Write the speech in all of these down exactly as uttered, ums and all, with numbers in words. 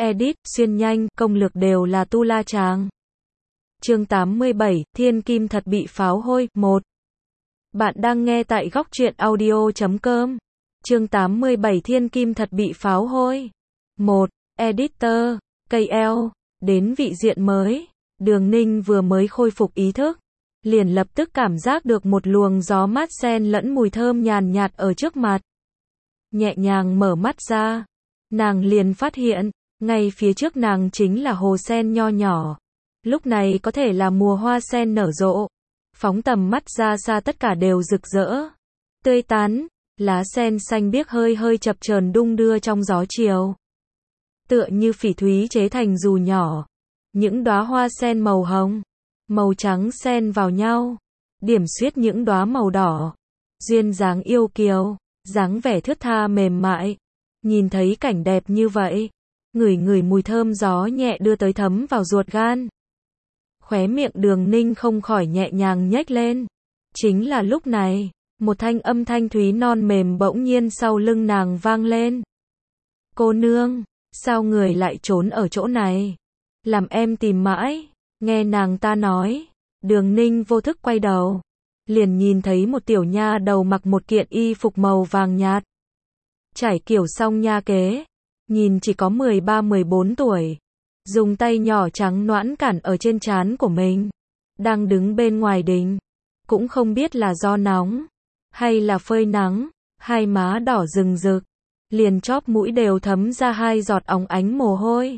edit, xuyên nhanh, công lược đều là tu la chàng. Chương tám mươi bảy, Thiên Kim thật bị pháo hôi, một. Bạn đang nghe tại góc truyện audio chấm com. Chương tám mươi bảy Thiên Kim thật bị pháo hôi. một. Editor, cây eo, đến vị diện mới. Đường Ninh vừa mới khôi phục ý thức, liền lập tức cảm giác được một luồng gió mát xen lẫn mùi thơm nhàn nhạt ở trước mặt. Nhẹ nhàng mở mắt ra, nàng liền phát hiện, ngay phía trước nàng chính là hồ sen nho nhỏ. Lúc này có thể là mùa hoa sen nở rộ. Phóng tầm mắt ra xa tất cả đều rực rỡ, tươi tắn, lá sen xanh biếc hơi hơi chập chờn đung đưa trong gió chiều. Tựa như phỉ thúy chế thành dù nhỏ. Những đóa hoa sen màu hồng, màu trắng xen vào nhau, điểm xuyết những đóa màu đỏ. Duyên dáng yêu kiều, dáng vẻ thướt tha mềm mại. Nhìn thấy cảnh đẹp như vậy, ngửi ngửi mùi thơm gió nhẹ đưa tới thấm vào ruột gan. Khóe miệng Đường Ninh không khỏi nhẹ nhàng nhếch lên. Chính là lúc này, một thanh âm thanh thúy non mềm bỗng nhiên sau lưng nàng vang lên. Cô nương, sao người lại trốn ở chỗ này? Làm em tìm mãi. Nghe nàng ta nói, Đường Ninh vô thức quay đầu, liền nhìn thấy một tiểu nha đầu mặc một kiện y phục màu vàng nhạt. Trải kiểu song nha kế, nhìn chỉ có mười ba mười bốn tuổi. Dùng tay nhỏ trắng nõn cản ở trên trán của mình, đang đứng bên ngoài đình. Cũng không biết là do nóng, hay là phơi nắng, hai má đỏ rừng rực, liền chóp mũi đều thấm ra hai giọt óng ánh mồ hôi.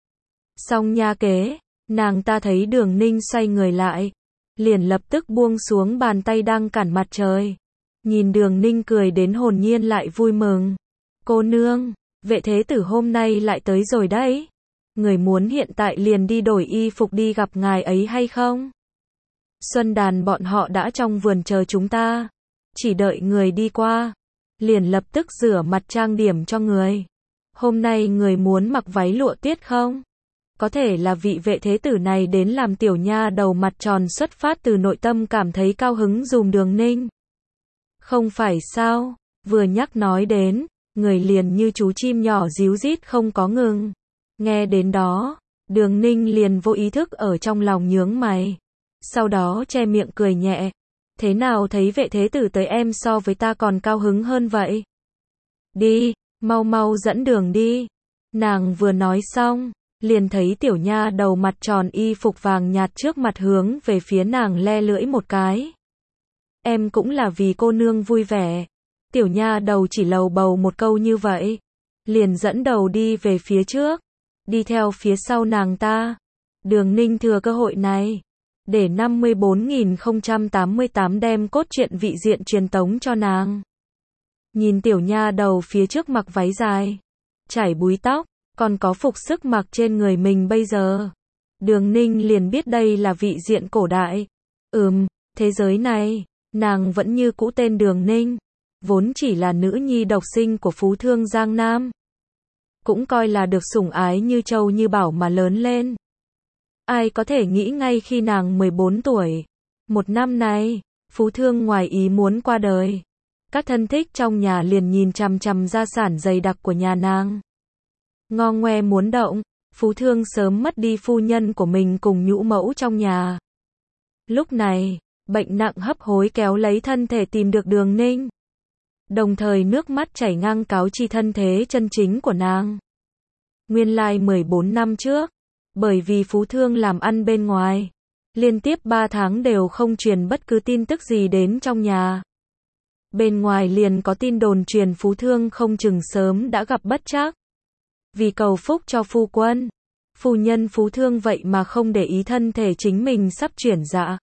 Song nha kế, nàng ta thấy Đường Ninh xoay người lại, liền lập tức buông xuống bàn tay đang cản mặt trời. Nhìn Đường Ninh cười đến hồn nhiên lại vui mừng. Cô nương, vệ thế tử hôm nay lại tới rồi đấy. Người muốn hiện tại liền đi đổi y phục đi gặp ngài ấy hay không? Xuân đàn bọn họ đã trong vườn chờ chúng ta. Chỉ đợi người đi qua, liền lập tức rửa mặt trang điểm cho người. Hôm nay người muốn mặc váy lụa tiết không? Có thể là vị vệ thế tử này đến làm tiểu nha đầu mặt tròn xuất phát từ nội tâm cảm thấy cao hứng dùm Đường Ninh. Không phải sao, vừa nhắc nói đến, người liền như chú chim nhỏ ríu rít không có ngừng. Nghe đến đó, Đường Ninh liền vô ý thức ở trong lòng nhướng mày. Sau đó che miệng cười nhẹ. Thế nào thấy vệ thế tử tới em so với ta còn cao hứng hơn vậy? Đi, mau mau dẫn đường đi. Nàng vừa nói xong, liền thấy tiểu nha đầu mặt tròn y phục vàng nhạt trước mặt hướng về phía nàng le lưỡi một cái. Em cũng là vì cô nương vui vẻ. Tiểu nha đầu chỉ lầu bầu một câu như vậy, liền dẫn đầu đi về phía trước. Đi theo phía sau nàng ta, Đường Ninh thừa cơ hội này, để năm mươi bốn nghìn không trăm tám mươi tám đem cốt truyện vị diện truyền tống cho nàng. Nhìn tiểu nha đầu phía trước mặc váy dài, chải búi tóc, còn có phục sức mặc trên người mình bây giờ. Đường Ninh liền biết đây là vị diện cổ đại. Ừm, thế giới này, nàng vẫn như cũ tên Đường Ninh, vốn chỉ là nữ nhi độc sinh của phú thương Giang Nam. Cũng coi là được sủng ái như châu như bảo mà lớn lên. Ai có thể nghĩ ngay khi nàng mười bốn tuổi, một năm nay, phú thương ngoài ý muốn qua đời. Các thân thích trong nhà liền nhìn chằm chằm gia sản dày đặc của nhà nàng. Ngo ngoe muốn động, phú thương sớm mất đi phu nhân của mình cùng nhũ mẫu trong nhà. Lúc này, bệnh nặng hấp hối kéo lấy thân thể tìm được Đường Ninh. Đồng thời nước mắt chảy ngang cáo chi thân thế chân chính của nàng. Nguyên lai mười bốn năm trước, bởi vì phú thương làm ăn bên ngoài, liên tiếp ba tháng đều không truyền bất cứ tin tức gì đến trong nhà. Bên ngoài liền có tin đồn truyền phú thương không chừng sớm đã gặp bất trắc. Vì cầu phúc cho phu quân, phu nhân phú thương vậy mà không để ý thân thể chính mình sắp chuyển dạ.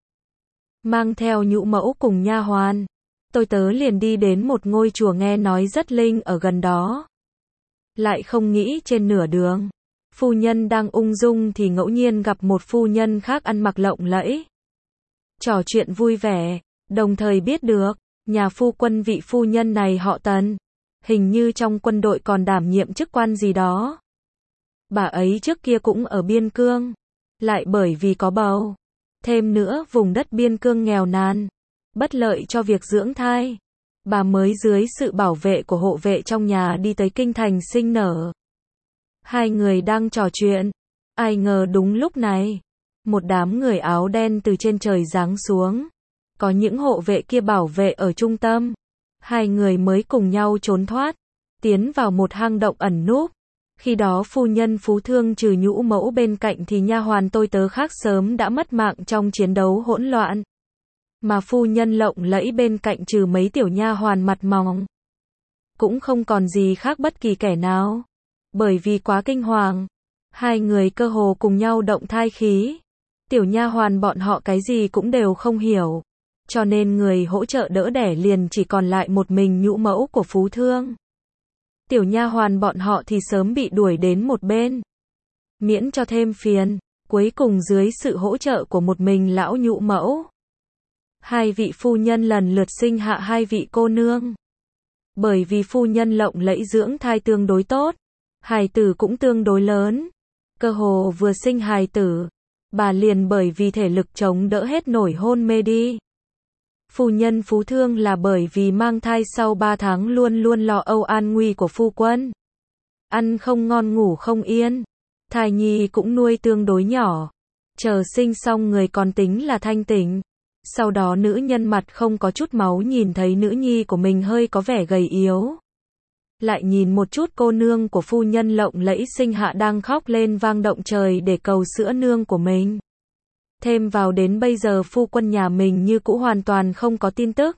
Mang theo nhũ mẫu cùng nha hoàn, tôi tớ liền đi đến một ngôi chùa nghe nói rất linh ở gần đó. Lại không nghĩ trên nửa đường, phu nhân đang ung dung thì ngẫu nhiên gặp một phu nhân khác ăn mặc lộng lẫy. Trò chuyện vui vẻ, đồng thời biết được, nhà phu quân vị phu nhân này họ Tần, hình như trong quân đội còn đảm nhiệm chức quan gì đó. Bà ấy trước kia cũng ở biên cương, lại bởi vì có bầu, thêm nữa vùng đất biên cương nghèo nàn, bất lợi cho việc dưỡng thai. Bà mới dưới sự bảo vệ của hộ vệ trong nhà đi tới kinh thành sinh nở. Hai người đang trò chuyện. Ai ngờ đúng lúc này, một đám người áo đen từ trên trời giáng xuống. Có những hộ vệ kia bảo vệ ở trung tâm. Hai người mới cùng nhau trốn thoát, tiến vào một hang động ẩn núp. Khi đó phu nhân Phú Thương trừ nhũ mẫu bên cạnh thì nha hoàn tôi tớ khác sớm đã mất mạng trong chiến đấu hỗn loạn. Mà phu nhân Lộng Lẫy bên cạnh trừ mấy tiểu nha hoàn mặt mỏng, cũng không còn gì khác bất kỳ kẻ nào. Bởi vì quá kinh hoàng, hai người cơ hồ cùng nhau động thai khí. Tiểu nha hoàn bọn họ cái gì cũng đều không hiểu, cho nên người hỗ trợ đỡ đẻ liền chỉ còn lại một mình nhũ mẫu của Phú Thương. Tiểu nha hoàn bọn họ thì sớm bị đuổi đến một bên, miễn cho thêm phiền. Cuối cùng dưới sự hỗ trợ của một mình lão nhũ mẫu, hai vị phu nhân lần lượt sinh hạ hai vị cô nương. Bởi vì phu nhân Lộng Lẫy dưỡng thai tương đối tốt, hài tử cũng tương đối lớn, cơ hồ vừa sinh hài tử, bà liền bởi vì thể lực chống đỡ hết nổi hôn mê đi. Phu nhân Phú Thương là bởi vì mang thai sau ba tháng luôn luôn lo âu an nguy của phu quân. Ăn không ngon ngủ không yên, thai nhi cũng nuôi tương đối nhỏ. Chờ sinh xong người còn tính là thanh tỉnh. Sau đó nữ nhân mặt không có chút máu nhìn thấy nữ nhi của mình hơi có vẻ gầy yếu. Lại nhìn một chút cô nương của phu nhân Lộng Lẫy sinh hạ đang khóc lên vang động trời để cầu sữa nương của mình. Thêm vào đến bây giờ phu quân nhà mình như cũ hoàn toàn không có tin tức.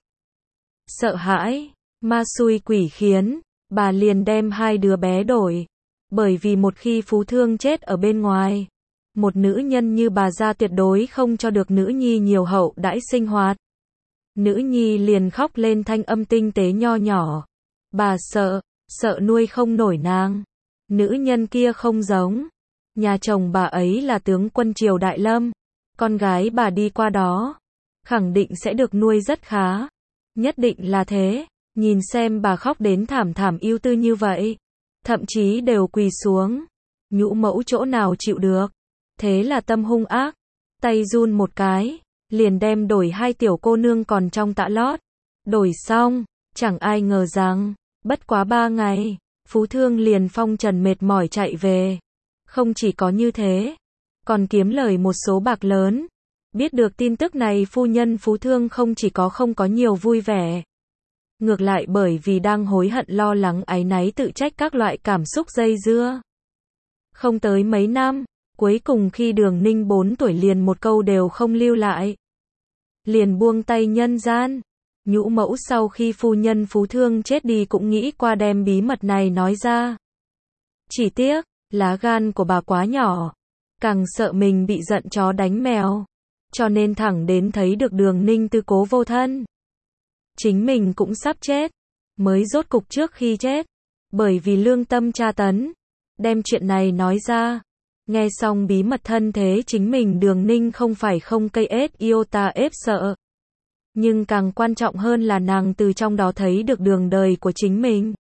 Sợ hãi, ma xui quỷ khiến, bà liền đem hai đứa bé đổi. Bởi vì một khi Phú Thương chết ở bên ngoài, một nữ nhân như bà gia tuyệt đối không cho được nữ nhi nhiều hậu đãi sinh hoạt. Nữ nhi liền khóc lên thanh âm tinh tế nho nhỏ. Bà sợ, sợ nuôi không nổi nàng. Nữ nhân kia không giống. Nhà chồng bà ấy là tướng quân triều Đại Lâm. Con gái bà đi qua đó, khẳng định sẽ được nuôi rất khá. Nhất định là thế. Nhìn xem bà khóc đến thảm thảm ưu tư như vậy, thậm chí đều quỳ xuống. Nhũ mẫu chỗ nào chịu được. Thế là tâm hung ác, tay run một cái, liền đem đổi hai tiểu cô nương còn trong tã lót. Đổi xong, chẳng ai ngờ rằng, bất quá ba ngày, Phú Thương liền phong trần mệt mỏi chạy về. Không chỉ có như thế, còn kiếm lời một số bạc lớn. Biết được tin tức này phu nhân Phú Thương không chỉ có không có nhiều vui vẻ. Ngược lại bởi vì đang hối hận lo lắng áy náy tự trách các loại cảm xúc dây dưa. Không tới mấy năm, cuối cùng khi Đường Ninh bốn tuổi liền một câu đều không lưu lại. Liền buông tay nhân gian. Nhũ mẫu sau khi phu nhân Phú Thương chết đi cũng nghĩ qua đem bí mật này nói ra. Chỉ tiếc, lá gan của bà quá nhỏ. Càng sợ mình bị giận chó đánh mèo. Cho nên thẳng đến thấy được Đường Ninh tư cố vô thân. Chính mình cũng sắp chết. Mới rốt cục trước khi chết. Bởi vì lương tâm tra tấn. Đem chuyện này nói ra. Nghe xong bí mật thân thế chính mình Đường Ninh không phải không cây ết iota ép sợ. Nhưng càng quan trọng hơn là nàng từ trong đó thấy được đường đời của chính mình.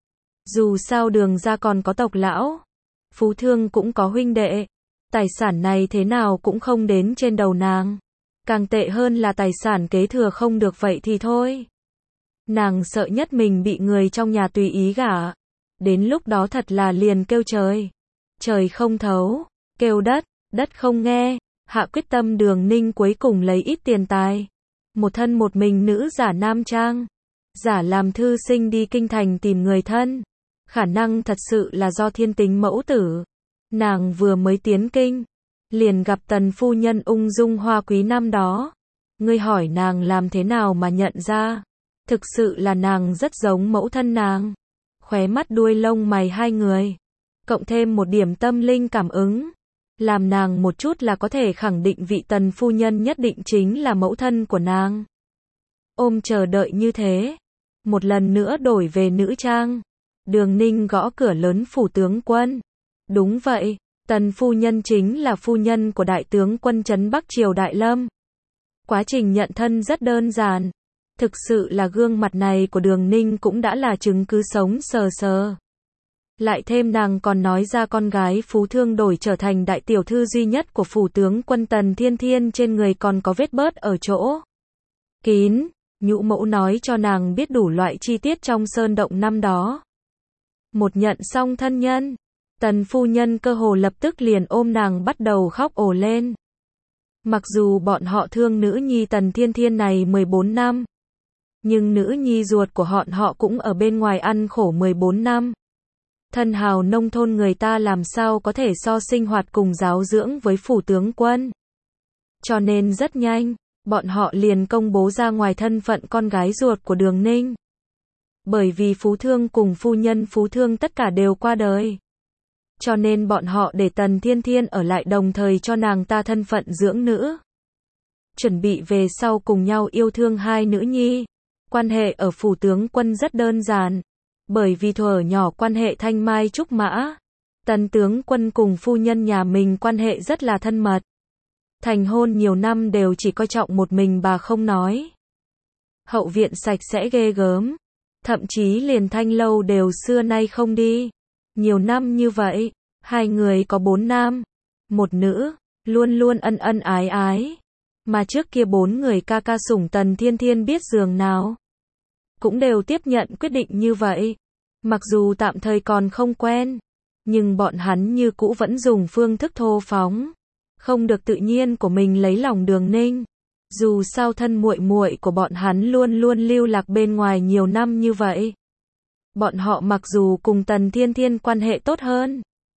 Dù sao Đường gia còn có tộc lão, Phú Thương cũng có huynh đệ. Tài sản này thế nào cũng không đến trên đầu nàng. Càng tệ hơn là tài sản kế thừa không được vậy thì thôi. Nàng sợ nhất mình bị người trong nhà tùy ý gả. Đến lúc đó thật là liền kêu trời. Trời không thấu, kêu đất, đất không nghe. Hạ quyết tâm Đường Ninh cuối cùng lấy ít tiền tài. Một thân một mình nữ giả nam trang. Giả làm thư sinh đi kinh thành tìm người thân. Khả năng thật sự là do thiên tính mẫu tử. Nàng vừa mới tiến kinh, liền gặp tần phu nhân ung dung hoa quý năm đó. Ngươi hỏi nàng làm thế nào mà nhận ra. Thực sự là nàng rất giống mẫu thân nàng. Khóe mắt đuôi lông mày hai người. Cộng thêm một điểm tâm linh cảm ứng. Làm nàng một chút là có thể khẳng định vị tần phu nhân nhất định chính là mẫu thân của nàng. Ôm chờ đợi như thế. Một lần nữa đổi về nữ trang. Đường Ninh gõ cửa lớn phủ tướng quân. Đúng vậy, tần phu nhân chính là phu nhân của đại tướng quân trấn Bắc Triều Đại Lâm. Quá trình nhận thân rất đơn giản. Thực sự là gương mặt này của Đường Ninh cũng đã là chứng cứ sống sờ sờ. Lại thêm nàng còn nói ra con gái Phú Thương đổi trở thành đại tiểu thư duy nhất của phủ tướng quân Tần Thiên Thiên trên người còn có vết bớt ở chỗ kín. Nhũ mẫu nói cho nàng biết đủ loại chi tiết trong sơn động năm đó. Một nhận xong thân nhân, Tần phu nhân cơ hồ lập tức liền ôm nàng bắt đầu khóc ồ lên. Mặc dù bọn họ thương nữ nhi Tần Thiên Thiên này mười bốn năm, nhưng nữ nhi ruột của họ họ cũng ở bên ngoài ăn khổ mười bốn năm. Thân hào nông thôn người ta làm sao có thể so sinh hoạt cùng giáo dưỡng với phủ tướng quân. Cho nên rất nhanh, bọn họ liền công bố ra ngoài thân phận con gái ruột của Đường Ninh. Bởi vì Phú Thương cùng phu nhân Phú Thương tất cả đều qua đời. Cho nên bọn họ để Tần Thiên Thiên ở lại đồng thời cho nàng ta thân phận dưỡng nữ. Chuẩn bị về sau cùng nhau yêu thương hai nữ nhi. Quan hệ ở phủ tướng quân rất đơn giản. Bởi vì thuở nhỏ quan hệ thanh mai trúc mã. Tần tướng quân cùng phu nhân nhà mình quan hệ rất là thân mật. Thành hôn nhiều năm đều chỉ coi trọng một mình bà không nói. Hậu viện sạch sẽ ghê gớm. Thậm chí liền thanh lâu đều xưa nay không đi. Nhiều năm như vậy, hai người có bốn nam, một nữ, luôn luôn ân ân ái ái. Mà trước kia bốn người ca ca sủng Tần Thiên Thiên biết giường nào. Cũng đều tiếp nhận quyết định như vậy. Mặc dù tạm thời còn không quen, nhưng bọn hắn như cũ vẫn dùng phương thức thô phóng. Không được tự nhiên của mình lấy lòng Đường Ninh. Dù sao thân muội muội của bọn hắn luôn luôn lưu lạc bên ngoài nhiều năm như vậy. Bọn họ mặc dù cùng Tần Thiên Thiên quan hệ tốt hơn,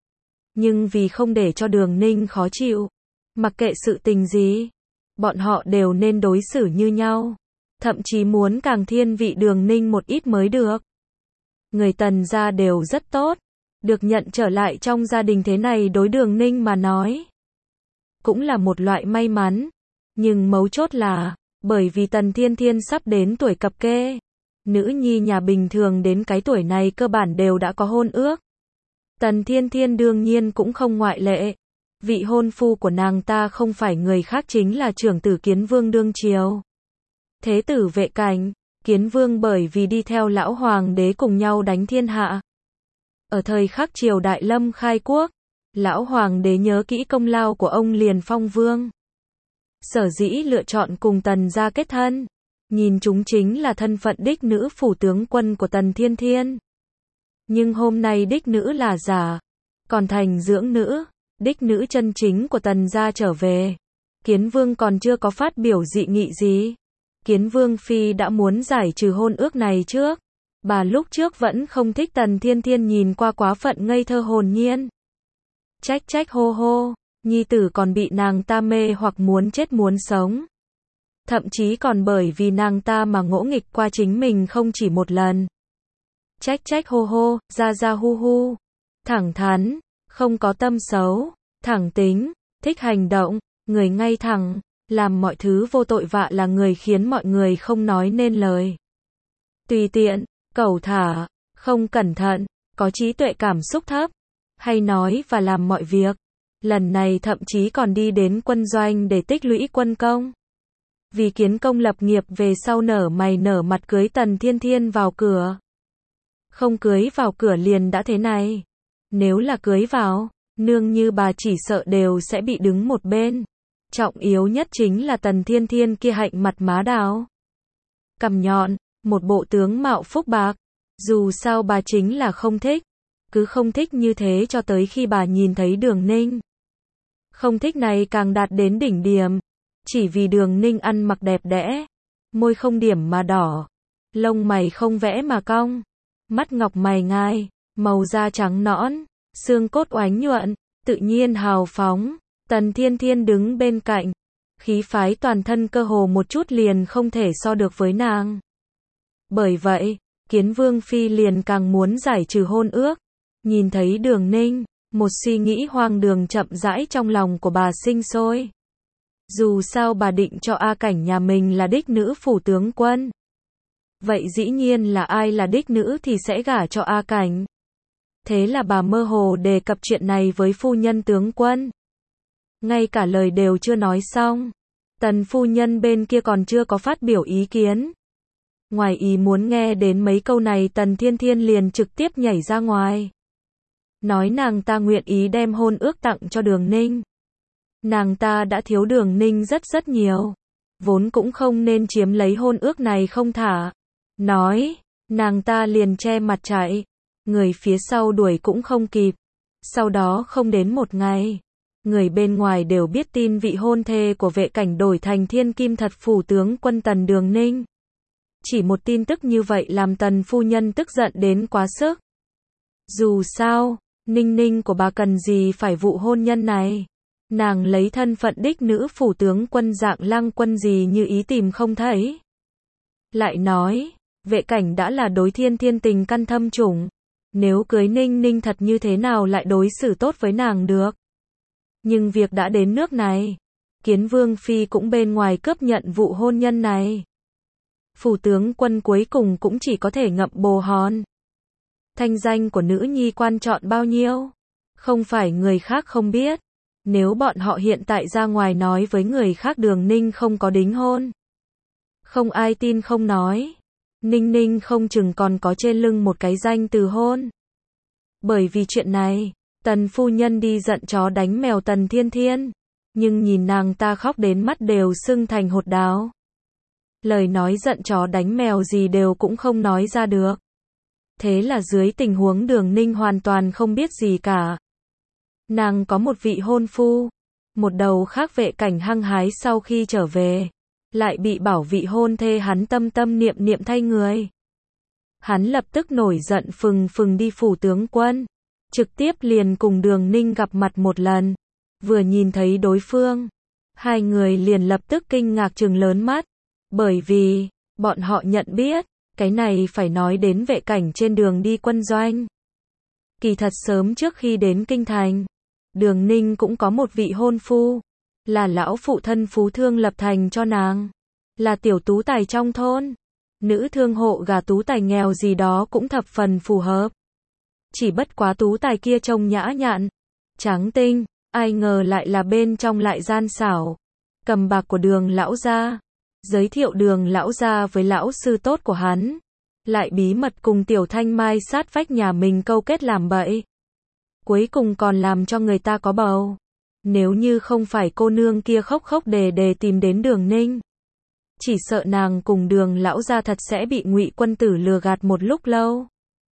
nhưng vì không để cho Đường Ninh khó chịu, mặc kệ sự tình gì, bọn họ đều nên đối xử như nhau. Thậm chí muốn càng thiên vị Đường Ninh một ít mới được. Người Tần gia đều rất tốt, được nhận trở lại trong gia đình thế này đối Đường Ninh mà nói cũng là một loại may mắn. Nhưng mấu chốt là, bởi vì Tần Thiên Thiên sắp đến tuổi cập kê, nữ nhi nhà bình thường đến cái tuổi này cơ bản đều đã có hôn ước. Tần Thiên Thiên đương nhiên cũng không ngoại lệ. Vị hôn phu của nàng ta không phải người khác chính là trưởng tử Kiến Vương đương triều. Thế tử Vệ Cảnh, Kiến Vương bởi vì đi theo lão hoàng đế cùng nhau đánh thiên hạ. Ở thời khắc triều đại lâm khai quốc, lão hoàng đế nhớ kỹ công lao của ông liền phong vương. Sở dĩ lựa chọn cùng Tần gia kết thân, nhìn chúng chính là thân phận đích nữ phủ tướng quân của Tần Thiên Thiên. Nhưng hôm nay đích nữ là giả, còn thành dưỡng nữ, đích nữ chân chính của Tần gia trở về. Kiến Vương còn chưa có phát biểu dị nghị gì. Kiến Vương phi đã muốn giải trừ hôn ước này trước. Bà lúc trước vẫn không thích Tần Thiên Thiên nhìn qua quá phận ngây thơ hồn nhiên. Trách trách hô hô, nhi tử còn bị nàng ta mê hoặc muốn chết muốn sống. Thậm chí còn bởi vì nàng ta mà ngỗ nghịch qua chính mình không chỉ một lần. Trách trách hô hô, ra ra hu hu. Thẳng thắn, không có tâm xấu, thẳng tính, thích hành động, người ngay thẳng, làm mọi thứ vô tội vạ là người khiến mọi người không nói nên lời. Tùy tiện, cẩu thả, không cẩn thận, có trí tuệ cảm xúc thấp, hay nói và làm mọi việc. Lần này thậm chí còn đi đến quân doanh để tích lũy quân công. Vì kiến công lập nghiệp về sau nở mày nở mặt cưới Tần Thiên Thiên vào cửa. Không cưới vào cửa liền đã thế này. Nếu là cưới vào, nương như bà chỉ sợ đều sẽ bị đứng một bên. Trọng yếu nhất chính là Tần Thiên Thiên kia hạnh mặt má đào, cằm nhọn, một bộ tướng mạo phúc bạc. Dù sao bà chính là không thích. Cứ không thích như thế cho tới khi bà nhìn thấy Đường Ninh. Không thích này càng đạt đến đỉnh điểm. Chỉ vì Đường Ninh ăn mặc đẹp đẽ, môi không điểm mà đỏ, lông mày không vẽ mà cong, mắt ngọc mày ngai, màu da trắng nõn, xương cốt oánh nhuận, tự nhiên hào phóng. Tần Thiên Thiên đứng bên cạnh, khí phái toàn thân cơ hồ một chút liền không thể so được với nàng. Bởi vậy, Kiến Vương phi liền càng muốn giải trừ hôn ước. Nhìn thấy Đường Ninh, một suy nghĩ hoang đường chậm rãi trong lòng của bà sinh sôi. Dù sao bà định cho A Cảnh nhà mình là đích nữ phủ tướng quân. Vậy dĩ nhiên là ai là đích nữ thì sẽ gả cho A Cảnh. Thế là bà mơ hồ đề cập chuyện này với phu nhân tướng quân. Ngay cả lời đều chưa nói xong. Tần phu nhân bên kia còn chưa có phát biểu ý kiến. Ngoài ý muốn nghe đến mấy câu này Tần Thiên Thiên liền trực tiếp nhảy ra ngoài. Nói nàng ta nguyện ý đem hôn ước tặng cho Đường Ninh. Nàng ta đã thiếu Đường Ninh rất rất nhiều. Vốn cũng không nên chiếm lấy hôn ước này không thả. Nói, nàng ta liền che mặt chạy. Người phía sau đuổi cũng không kịp. Sau đó không đến một ngày, người bên ngoài đều biết tin vị hôn thê của Vệ Cảnh đổi thành thiên kim thật phủ tướng quân Tần Đường Ninh. Chỉ một tin tức như vậy làm Tần phu nhân tức giận đến quá sức. Dù sao, Ninh Ninh của bà cần gì phải vụ hôn nhân này. Nàng lấy thân phận đích nữ phủ tướng quân Dạng Lăng Quân gì như ý tìm không thấy. Lại nói, Vệ Cảnh đã là đối thiên thiên tình căn thâm chủng. Nếu cưới Ninh Ninh thật như thế nào lại đối xử tốt với nàng được. Nhưng việc đã đến nước này, Kiến Vương Phi cũng bên ngoài cướp nhận vụ hôn nhân này. Phủ tướng quân cuối cùng cũng chỉ có thể ngậm bồ hòn. Thanh danh của nữ nhi quan trọng bao nhiêu? Không phải người khác không biết. Nếu bọn họ hiện tại ra ngoài nói với người khác Đường Ninh không có đính hôn. Không ai tin không nói. Ninh Ninh không chừng còn có trên lưng một cái danh từ hôn. Bởi vì chuyện này, Tần phu nhân đi giận chó đánh mèo Tần Thiên Thiên. Nhưng nhìn nàng ta khóc đến mắt đều sưng thành hột đáo. Lời nói giận chó đánh mèo gì đều cũng không nói ra được. Thế là dưới tình huống Đường Ninh hoàn toàn không biết gì cả. Nàng có một vị hôn phu. Một đầu khác Vệ Cảnh hăng hái sau khi trở về. Lại bị bảo vị hôn thê hắn tâm tâm niệm niệm thay người. Hắn lập tức nổi giận phừng phừng đi phủ tướng quân. Trực tiếp liền cùng Đường Ninh gặp mặt một lần. Vừa nhìn thấy đối phương, hai người liền lập tức kinh ngạc trừng lớn mắt. Bởi vì, bọn họ nhận biết, cái này phải nói đến Vệ Cảnh trên đường đi quân doanh. Kỳ thật sớm trước khi đến kinh thành, Đường Ninh cũng có một vị hôn phu. Là lão phụ thân phú thương lập thành cho nàng. Là tiểu tú tài trong thôn. Nữ thương hộ gà tú tài nghèo gì đó cũng thập phần phù hợp. Chỉ bất quá tú tài kia trông nhã nhặn, trắng tinh, ai ngờ lại là bên trong lại gian xảo. Cầm bạc của Đường lão gia, giới thiệu Đường lão gia với lão sư tốt của hắn. Lại bí mật cùng tiểu thanh mai sát vách nhà mình câu kết làm bậy. Cuối cùng còn làm cho người ta có bầu. Nếu như không phải cô nương kia khóc khóc đề đề tìm đến Đường Ninh, chỉ sợ nàng cùng Đường lão gia thật sẽ bị Ngụy quân tử lừa gạt một lúc lâu.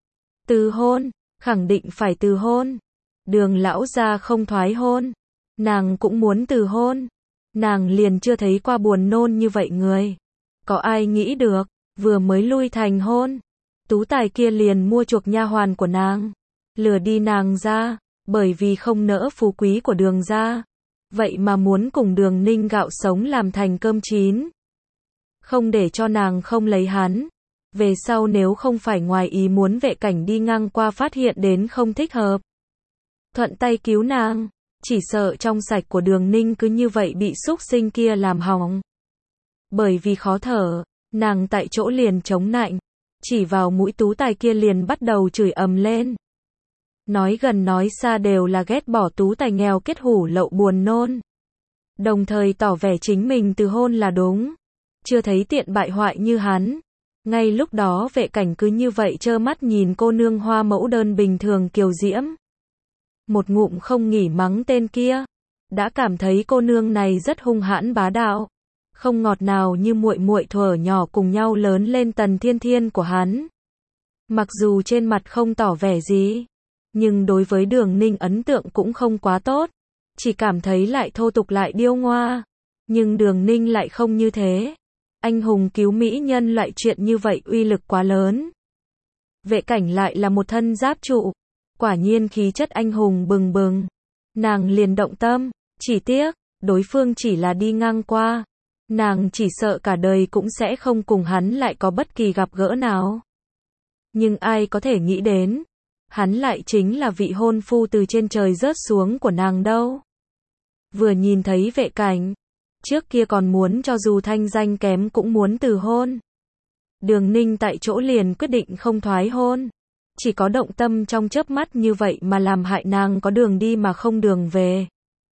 Từ hôn, khẳng định phải từ hôn. Đường lão gia không thoái hôn, nàng cũng muốn từ hôn. Nàng liền chưa thấy qua buồn nôn như vậy người. Có ai nghĩ được, vừa mới lui thành hôn, tú tài kia liền mua chuộc nha hoàn của nàng, lừa đi nàng ra. Bởi vì không nỡ phú quý của Đường gia, vậy mà muốn cùng Đường Ninh gạo sống làm thành cơm chín. Không để cho nàng không lấy hắn. Về sau nếu không phải ngoài ý muốn Vệ Cảnh đi ngang qua phát hiện đến không thích hợp, thuận tay cứu nàng, chỉ sợ trong sạch của Đường Ninh cứ như vậy bị súc sinh kia làm hỏng. Bởi vì khó thở, nàng tại chỗ liền chống nạnh, chỉ vào mũi tú tài kia liền bắt đầu chửi ầm lên. Nói gần nói xa đều là ghét bỏ tú tài nghèo kết hủ lậu buồn nôn. Đồng thời tỏ vẻ chính mình từ hôn là đúng. Chưa thấy tiện bại hoại như hắn. Ngay lúc đó Vệ Cảnh cứ như vậy trơ mắt nhìn cô nương hoa mẫu đơn bình thường kiều diễm. Một ngụm không nghỉ mắng tên kia. Đã cảm thấy cô nương này rất hung hãn bá đạo. Không ngọt nào như muội muội thuở nhỏ cùng nhau lớn lên Tần Thiên Thiên của hắn. Mặc dù trên mặt không tỏ vẻ gì, nhưng đối với Đường Ninh ấn tượng cũng không quá tốt. Chỉ cảm thấy lại thô tục lại điêu ngoa. Nhưng Đường Ninh lại không như thế. Anh hùng cứu mỹ nhân loại chuyện như vậy uy lực quá lớn. Vệ Cảnh lại là một thân giáp trụ. Quả nhiên khí chất anh hùng bừng bừng. Nàng liền động tâm. Chỉ tiếc, đối phương chỉ là đi ngang qua. Nàng chỉ sợ cả đời cũng sẽ không cùng hắn lại có bất kỳ gặp gỡ nào. Nhưng ai có thể nghĩ đến, hắn lại chính là vị hôn phu từ trên trời rớt xuống của nàng đâu. Vừa nhìn thấy Vệ Cảnh, trước kia còn muốn cho dù thanh danh kém cũng muốn từ hôn. Đường Ninh tại chỗ liền quyết định không thoái hôn. Chỉ có động tâm trong chớp mắt như vậy mà làm hại nàng có đường đi mà không đường về.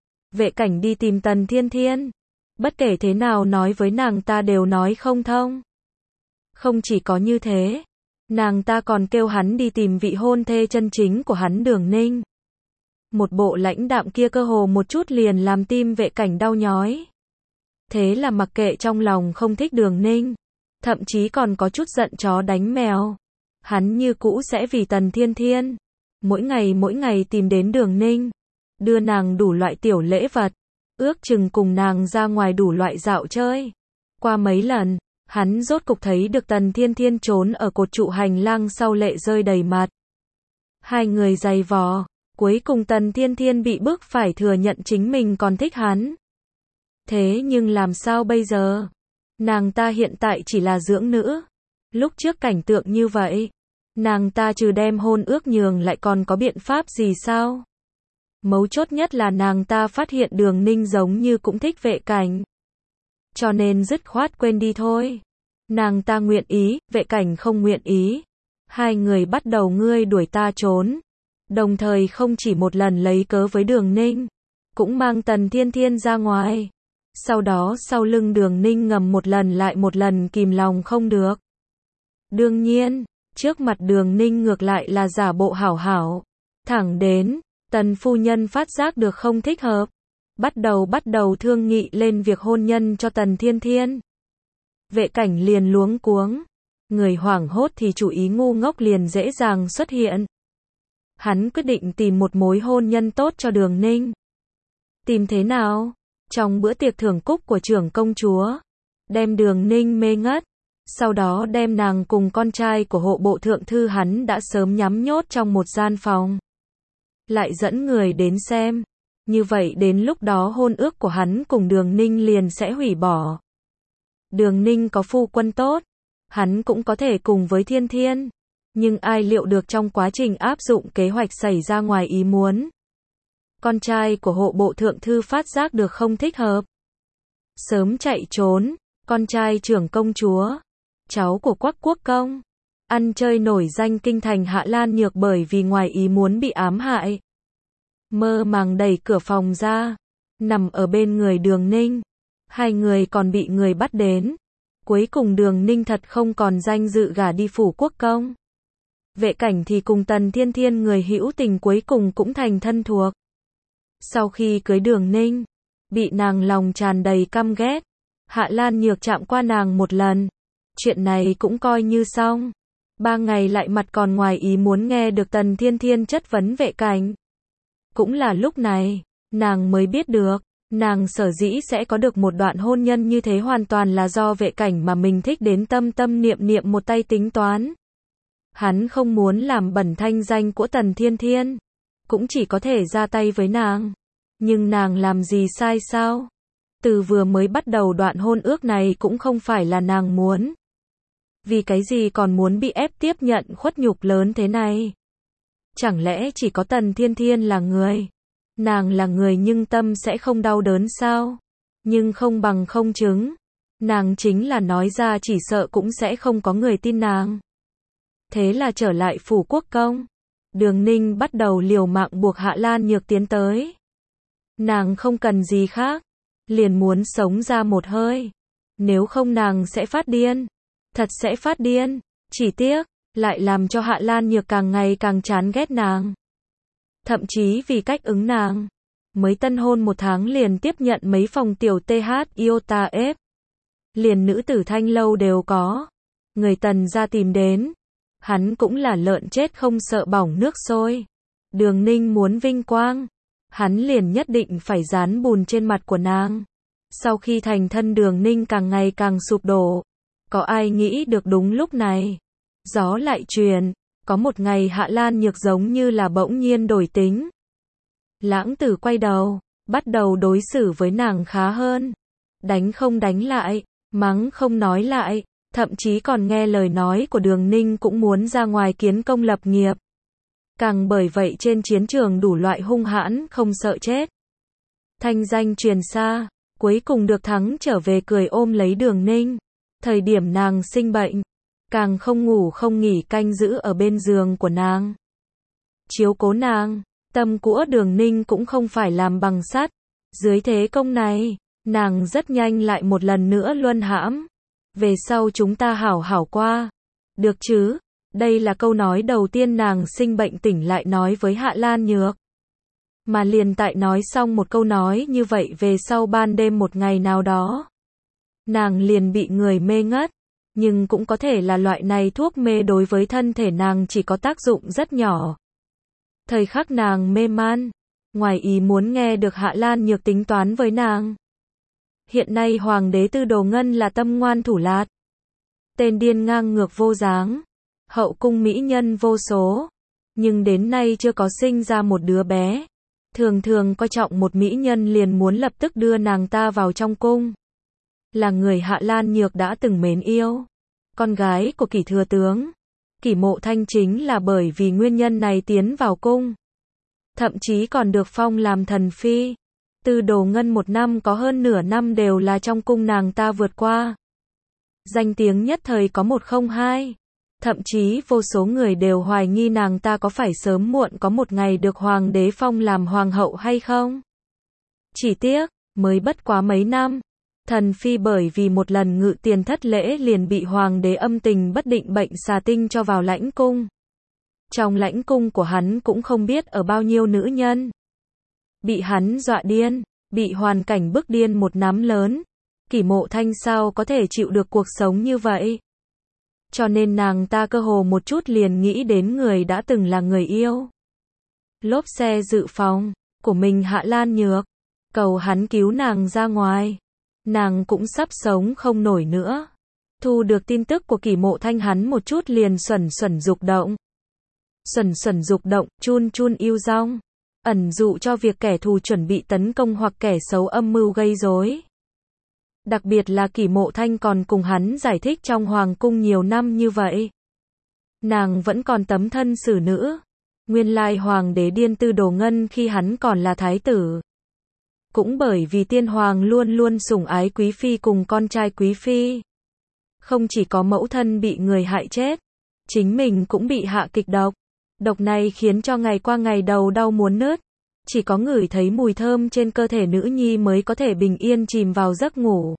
Vệ Cảnh đi tìm Tần Thiên Thiên. Bất kể thế nào nói với nàng ta đều nói không thông. Không chỉ có như thế, nàng ta còn kêu hắn đi tìm vị hôn thê chân chính của hắn Đường Ninh. Một bộ lãnh đạm kia cơ hồ một chút liền làm tim Vệ Cảnh đau nhói. Thế là mặc kệ trong lòng không thích Đường Ninh, thậm chí còn có chút giận chó đánh mèo, hắn như cũ sẽ vì Tần Thiên Thiên mỗi ngày mỗi ngày tìm đến Đường Ninh, đưa nàng đủ loại tiểu lễ vật, ước chừng cùng nàng ra ngoài đủ loại dạo chơi. Qua mấy lần, hắn rốt cục thấy được Tần Thiên Thiên trốn ở cột trụ hành lang sau lệ rơi đầy mặt. Hai người giày vò, cuối cùng Tần Thiên Thiên bị bức phải thừa nhận chính mình còn thích hắn. Thế nhưng làm sao bây giờ? Nàng ta hiện tại chỉ là dưỡng nữ. Lúc trước cảnh tượng như vậy, nàng ta trừ đem hôn ước nhường lại còn có biện pháp gì sao? Mấu chốt nhất là nàng ta phát hiện Đường Ninh giống như cũng thích Vệ Cảnh. Cho nên dứt khoát quên đi thôi. Nàng ta nguyện ý, Vệ Cảnh không nguyện ý. Hai người bắt đầu ngươi đuổi ta trốn. Đồng thời không chỉ một lần lấy cớ với Đường Ninh, cũng mang Tần Thiên Thiên ra ngoài. Sau đó sau lưng Đường Ninh ngầm một lần lại một lần kìm lòng không được. Đương nhiên, trước mặt Đường Ninh ngược lại là giả bộ hảo hảo. Thẳng đến, Tần phu nhân phát giác được không thích hợp. Bắt đầu bắt đầu thương nghị lên việc hôn nhân cho Tần Thiên Thiên. Vệ Cảnh liền luống cuống. Người hoảng hốt thì chủ ý ngu ngốc liền dễ dàng xuất hiện. Hắn quyết định tìm một mối hôn nhân tốt cho Đường Ninh. Tìm thế nào? Trong bữa tiệc thưởng cúc của trưởng công chúa, đem Đường Ninh mê ngất, sau đó đem nàng cùng con trai của hộ bộ thượng thư hắn đã sớm nhắm nhốt trong một gian phòng. Lại dẫn người đến xem. Như vậy đến lúc đó hôn ước của hắn cùng Đường Ninh liền sẽ hủy bỏ. Đường Ninh có phu quân tốt, hắn cũng có thể cùng với Thiên Thiên. Nhưng ai liệu được trong quá trình áp dụng kế hoạch xảy ra ngoài ý muốn. Con trai của hộ bộ thượng thư phát giác được không thích hợp. Sớm chạy trốn, con trai trưởng công chúa, cháu của Quắc Quốc công, ăn chơi nổi danh kinh thành Hạ Lan Nhược bởi vì ngoài ý muốn bị ám hại. Mơ màng đẩy cửa phòng ra, nằm ở bên người Đường Ninh. Hai người còn bị người bắt đến. Cuối cùng Đường Ninh thật không còn danh dự gả đi phủ quốc công. Vệ Cảnh thì cùng Tần Thiên Thiên người hữu tình cuối cùng cũng thành thân thuộc. Sau khi cưới Đường Ninh, bị nàng lòng tràn đầy căm ghét. Hạ Lan Nhược chạm qua nàng một lần. Chuyện này cũng coi như xong. Ba ngày lại mặt còn ngoài ý muốn nghe được Tần Thiên Thiên chất vấn Vệ Cảnh. Cũng là lúc này, nàng mới biết được, nàng sở dĩ sẽ có được một đoạn hôn nhân như thế hoàn toàn là do Vệ Cảnh mà mình thích đến tâm tâm niệm niệm một tay tính toán. Hắn không muốn làm bẩn thanh danh của Tần Thiên Thiên, cũng chỉ có thể ra tay với nàng. Nhưng nàng làm gì sai sao? Từ vừa mới bắt đầu đoạn hôn ước này cũng không phải là nàng muốn. Vì cái gì còn muốn bị ép tiếp nhận khuất nhục lớn thế này? Chẳng lẽ chỉ có Tần Thiên Thiên là người? Nàng là người nhưng tâm sẽ không đau đớn sao? Nhưng không bằng không chứng. Nàng chính là nói ra chỉ sợ cũng sẽ không có người tin nàng. Thế là trở lại phủ quốc công. Đường Ninh bắt đầu liều mạng buộc Hạ Lan Nhược tiến tới. Nàng không cần gì khác. Liền muốn sống ra một hơi. Nếu không nàng sẽ phát điên. Thật sẽ phát điên. Chỉ tiếc, lại làm cho Hạ Lan Nhược càng ngày càng chán ghét nàng. Thậm chí vì cách ứng nàng. Mới tân hôn một tháng liền tiếp nhận mấy phòng tiểu tê hát Iota F. Liền nữ tử thanh lâu đều có. Người Tần ra tìm đến. Hắn cũng là lợn chết không sợ bỏng nước sôi. Đường Ninh muốn vinh quang. Hắn liền nhất định phải dán bùn trên mặt của nàng. Sau khi thành thân Đường Ninh càng ngày càng sụp đổ. Có ai nghĩ được đúng lúc này. Gió lại truyền. Có một ngày Hạ Lan Nhược giống như là bỗng nhiên đổi tính. Lãng Tử quay đầu. Bắt đầu đối xử với nàng khá hơn. Đánh không đánh lại. Mắng không nói lại. Thậm chí còn nghe lời nói của Đường Ninh cũng muốn ra ngoài kiến công lập nghiệp. Càng bởi vậy trên chiến trường đủ loại hung hãn không sợ chết. Thanh danh truyền xa, cuối cùng được thắng trở về cười ôm lấy Đường Ninh. Thời điểm nàng sinh bệnh, càng không ngủ không nghỉ canh giữ ở bên giường của nàng. Chiếu cố nàng, tâm của Đường Ninh cũng không phải làm bằng sắt. Dưới thế công này, nàng rất nhanh lại một lần nữa luân hãm. Về sau chúng ta hảo hảo qua. Được chứ? Đây là câu nói đầu tiên nàng sinh bệnh tỉnh lại nói với Hạ Lan Nhược. Mà liền tại nói xong một câu nói như vậy về sau ban đêm một ngày nào đó. Nàng liền bị người mê ngất. Nhưng cũng có thể là loại này thuốc mê đối với thân thể nàng chỉ có tác dụng rất nhỏ. Thời khắc nàng mê man, ngoài ý muốn nghe được Hạ Lan Nhược tính toán với nàng. Hiện nay Hoàng đế Tư Đồ Ngân là tâm ngoan thủ lạt. Tên điên ngang ngược vô dáng. Hậu cung mỹ nhân vô số. Nhưng đến nay chưa có sinh ra một đứa bé. Thường thường coi trọng một mỹ nhân liền muốn lập tức đưa nàng ta vào trong cung. Là người Hạ Lan Nhược đã từng mến yêu. Con gái của Kỷ thừa tướng. Kỷ Mộ Thanh chính là bởi vì nguyên nhân này tiến vào cung. Thậm chí còn được phong làm thần phi. Tư Đồ Ngân một năm có hơn nửa năm đều là trong cung nàng ta vượt qua. Danh tiếng nhất thời có một không hai. Thậm chí vô số người đều hoài nghi nàng ta có phải sớm muộn có một ngày được hoàng đế phong làm hoàng hậu hay không. Chỉ tiếc, mới bất quá mấy năm. Thần phi bởi vì một lần ngự tiền thất lễ liền bị hoàng đế âm tình bất định bệnh xà tinh cho vào lãnh cung. Trong lãnh cung của hắn cũng không biết ở bao nhiêu nữ nhân. Bị hắn dọa điên, bị hoàn cảnh bức điên một nắm lớn. Kỷ Mộ Thanh sao có thể chịu được cuộc sống như vậy. Cho nên nàng ta cơ hồ một chút liền nghĩ đến người đã từng là người yêu. Lốp xe dự phòng của mình Hạ Lan Nhược, cầu hắn cứu nàng ra ngoài. Nàng cũng sắp sống không nổi nữa. Thu được tin tức của Kỷ Mộ Thanh hắn một chút liền xuẩn xuẩn dục động. Xuẩn xuẩn dục động, chun chun yêu dong. Ẩn dụ cho việc kẻ thù chuẩn bị tấn công hoặc kẻ xấu âm mưu gây rối. Đặc biệt là Kỷ Mộ Thanh còn cùng hắn giải thích trong hoàng cung nhiều năm như vậy. Nàng vẫn còn tấm thân xử nữ. Nguyên lai hoàng đế điên Tư Đồ Ngân khi hắn còn là thái tử. Cũng bởi vì tiên hoàng luôn luôn sủng ái quý phi cùng con trai quý phi. Không chỉ có mẫu thân bị người hại chết, chính mình cũng bị hạ kịch độc. Độc này khiến cho ngày qua ngày đầu đau muốn nứt. Chỉ có ngửi thấy mùi thơm trên cơ thể nữ nhi mới có thể bình yên chìm vào giấc ngủ.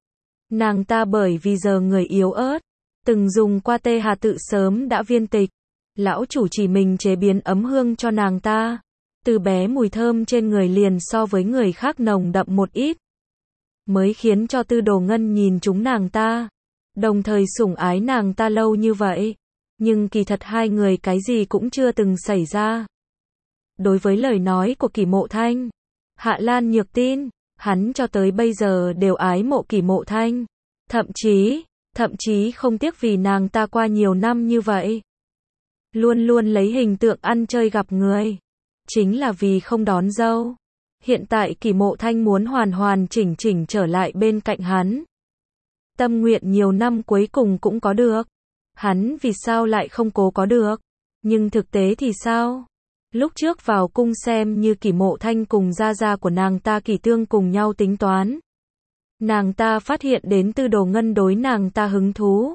Nàng ta bởi vì giờ người yếu ớt, từng dùng qua tê hà tự sớm đã viên tịch. Lão chủ chỉ mình chế biến ấm hương cho nàng ta. Từ bé mùi thơm trên người liền so với người khác nồng đậm một ít. Mới khiến cho Tư Đồ Ngân nhìn chúng nàng ta. Đồng thời sủng ái nàng ta lâu như vậy. Nhưng kỳ thật hai người cái gì cũng chưa từng xảy ra. Đối với lời nói của Kỷ Mộ Thanh, Hạ Lan Nhược tin, hắn cho tới bây giờ đều ái mộ Kỷ Mộ Thanh. Thậm chí, thậm chí không tiếc vì nàng ta qua nhiều năm như vậy. Luôn luôn lấy hình tượng ăn chơi gặp người. Chính là vì không đón dâu. Hiện tại Kỷ Mộ Thanh muốn hoàn hoàn chỉnh chỉnh trở lại bên cạnh hắn. Tâm nguyện nhiều năm cuối cùng cũng có được. Hắn vì sao lại không cố có được? Nhưng thực tế thì sao? Lúc trước vào cung xem như Kỷ Mộ Thanh cùng gia gia của nàng ta Kỷ Tương cùng nhau tính toán. Nàng ta phát hiện đến Tư Đồ Ngân đối nàng ta hứng thú.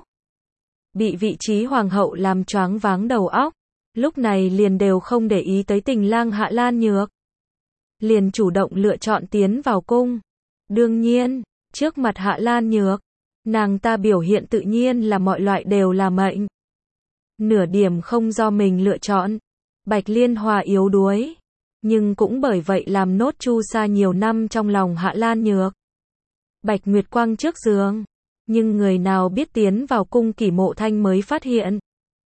Bị vị trí hoàng hậu làm choáng váng đầu óc. Lúc này liền đều không để ý tới tình lang Hạ Lan Nhược. Liền chủ động lựa chọn tiến vào cung. Đương nhiên, trước mặt Hạ Lan Nhược, nàng ta biểu hiện tự nhiên là mọi loại đều là mệnh. Nửa điểm không do mình lựa chọn. Bạch Liên Hoa yếu đuối. Nhưng cũng bởi vậy làm nốt chu sa nhiều năm trong lòng Hạ Lan Nhược. Bạch Nguyệt Quang trước giường. Nhưng người nào biết tiến vào cung Kỷ Mộ Thanh mới phát hiện.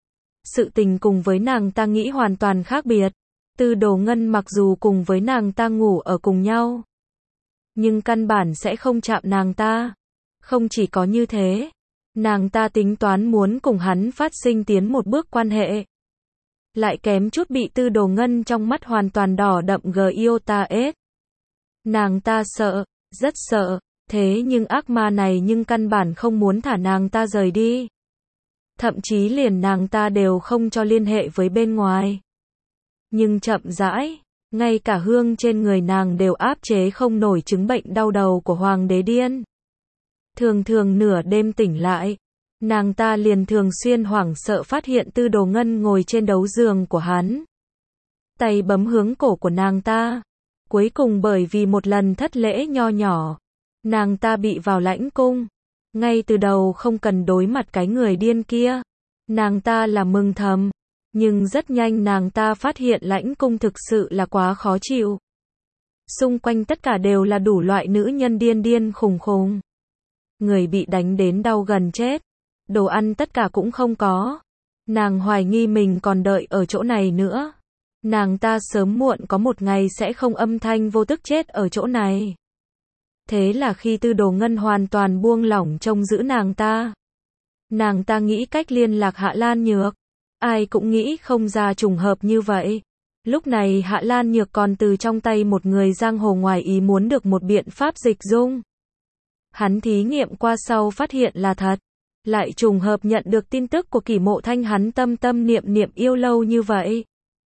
Sự tình cùng với nàng ta nghĩ hoàn toàn khác biệt. Tư Đồ Ngân mặc dù cùng với nàng ta ngủ ở cùng nhau. Nhưng căn bản sẽ không chạm nàng ta. Không chỉ có như thế. Nàng ta tính toán muốn cùng hắn phát sinh tiến một bước quan hệ. Lại kém chút bị Tư Đồ Ngân trong mắt hoàn toàn đỏ đậm giota. Nàng ta sợ, rất sợ. Thế nhưng ác ma này nhưng căn bản không muốn thả nàng ta rời đi. Thậm chí liền nàng ta đều không cho liên hệ với bên ngoài. Nhưng chậm rãi, ngay cả hương trên người nàng đều áp chế không nổi chứng bệnh đau đầu của hoàng đế điên. Thường thường nửa đêm tỉnh lại, nàng ta liền thường xuyên hoảng sợ phát hiện Tư Đồ Ngân ngồi trên đấu giường của hắn. Tay bấm hướng cổ của nàng ta. Cuối cùng bởi vì một lần thất lễ nho nhỏ, nàng ta bị vào lãnh cung. Ngay từ đầu không cần đối mặt cái người điên kia. Nàng ta là mừng thầm. Nhưng rất nhanh nàng ta phát hiện lãnh cung thực sự là quá khó chịu. Xung quanh tất cả đều là đủ loại nữ nhân điên điên khùng khùng. Người bị đánh đến đau gần chết. Đồ ăn tất cả cũng không có. Nàng hoài nghi mình còn đợi ở chỗ này nữa. Nàng ta sớm muộn có một ngày sẽ không âm thanh vô tức chết ở chỗ này. Thế là khi Tư Đồ Ngân hoàn toàn buông lỏng trông giữ nàng ta, nàng ta nghĩ cách liên lạc Hạ Lan Nhược. Ai cũng nghĩ không ra trùng hợp như vậy. Lúc này Hạ Lan Nhược còn từ trong tay một người giang hồ ngoài ý muốn được một biện pháp dịch dung. Hắn thí nghiệm qua sau phát hiện là thật. Lại trùng hợp nhận được tin tức của Kỷ Mộ Thanh hắn tâm tâm niệm niệm yêu lâu như vậy.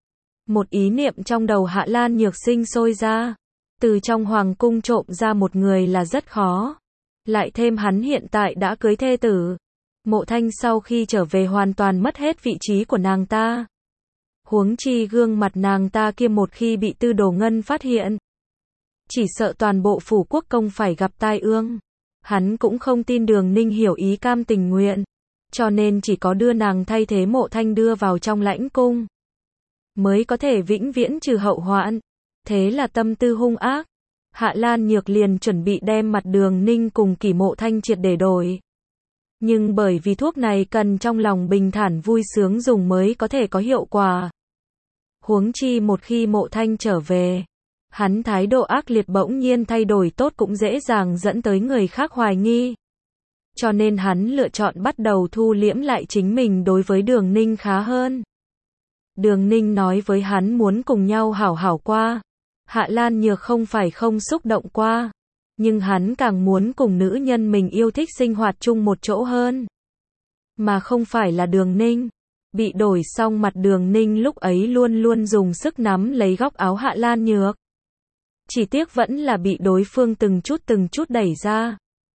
Một ý niệm trong đầu Hạ Lan Nhược sinh sôi ra. Từ trong hoàng cung trộm ra một người là rất khó. Lại thêm hắn hiện tại đã cưới thê tử. Mộ Thanh sau khi trở về hoàn toàn mất hết vị trí của nàng ta. Huống chi gương mặt nàng ta kia một khi bị Tư Đồ Ngân phát hiện, chỉ sợ toàn bộ phủ quốc công phải gặp tai ương. Hắn cũng không tin Đường Ninh hiểu ý cam tình nguyện, cho nên chỉ có đưa nàng thay thế Mộ Thanh đưa vào trong lãnh cung, mới có thể vĩnh viễn trừ hậu hoạn. Thế là tâm tư hung ác, Hạ Lan Nhược liền chuẩn bị đem mặt Đường Ninh cùng Kỷ Mộ Thanh triệt để đổi. Nhưng bởi vì thuốc này cần trong lòng bình thản vui sướng dùng mới có thể có hiệu quả. Huống chi một khi Mộ Thanh trở về, hắn thái độ ác liệt bỗng nhiên thay đổi tốt cũng dễ dàng dẫn tới người khác hoài nghi. Cho nên hắn lựa chọn bắt đầu thu liễm lại chính mình đối với Đường Ninh khá hơn. Đường Ninh nói với hắn muốn cùng nhau hảo hảo qua. Hạ Lan Nhược không phải không xúc động qua, nhưng hắn càng muốn cùng nữ nhân mình yêu thích sinh hoạt chung một chỗ hơn. Mà không phải là Đường Ninh. Bị đổi xong mặt Đường Ninh lúc ấy luôn luôn dùng sức nắm lấy góc áo Hạ Lan Nhược. Chỉ tiếc vẫn là bị đối phương từng chút từng chút đẩy ra.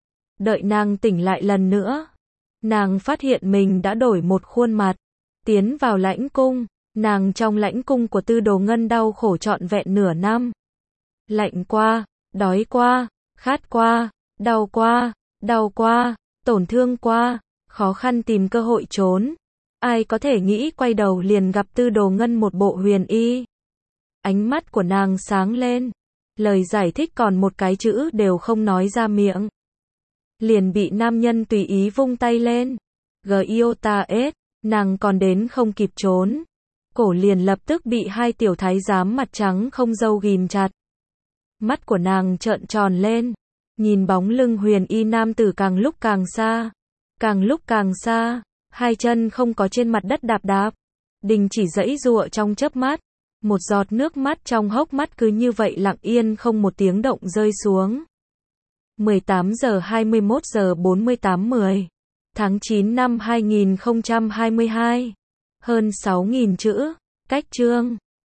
Đợi nàng tỉnh lại lần nữa, nàng phát hiện mình đã đổi một khuôn mặt. Tiến vào lãnh cung, nàng trong lãnh cung của Tư Đồ Ngân đau khổ trọn vẹn nửa năm. Lạnh qua, đói qua, khát qua, đau qua, đau qua, tổn thương qua, khó khăn tìm cơ hội trốn. Ai có thể nghĩ quay đầu liền gặp Tư Đồ Ngân một bộ huyền y. Ánh mắt của nàng sáng lên, lời giải thích còn một cái chữ đều không nói ra miệng. Liền bị nam nhân tùy ý vung tay lên. Giota S, nàng còn đến không kịp trốn. Cổ liền lập tức bị hai tiểu thái giám mặt trắng không râu ghim chặt. Mắt của nàng trợn tròn lên, nhìn bóng lưng huyền y nam tử càng lúc càng xa, càng lúc càng xa, hai chân không có trên mặt đất đạp đạp, đình chỉ giãy giụa trong chớp mắt, một giọt nước mắt trong hốc mắt cứ như vậy lặng yên không một tiếng động rơi xuống. mười tám giờ hai mươi mốt giờ bốn mươi tám mười tháng chín năm hai nghìn không trăm hai mươi hai. Hơn sáu nghìn chữ, cách chương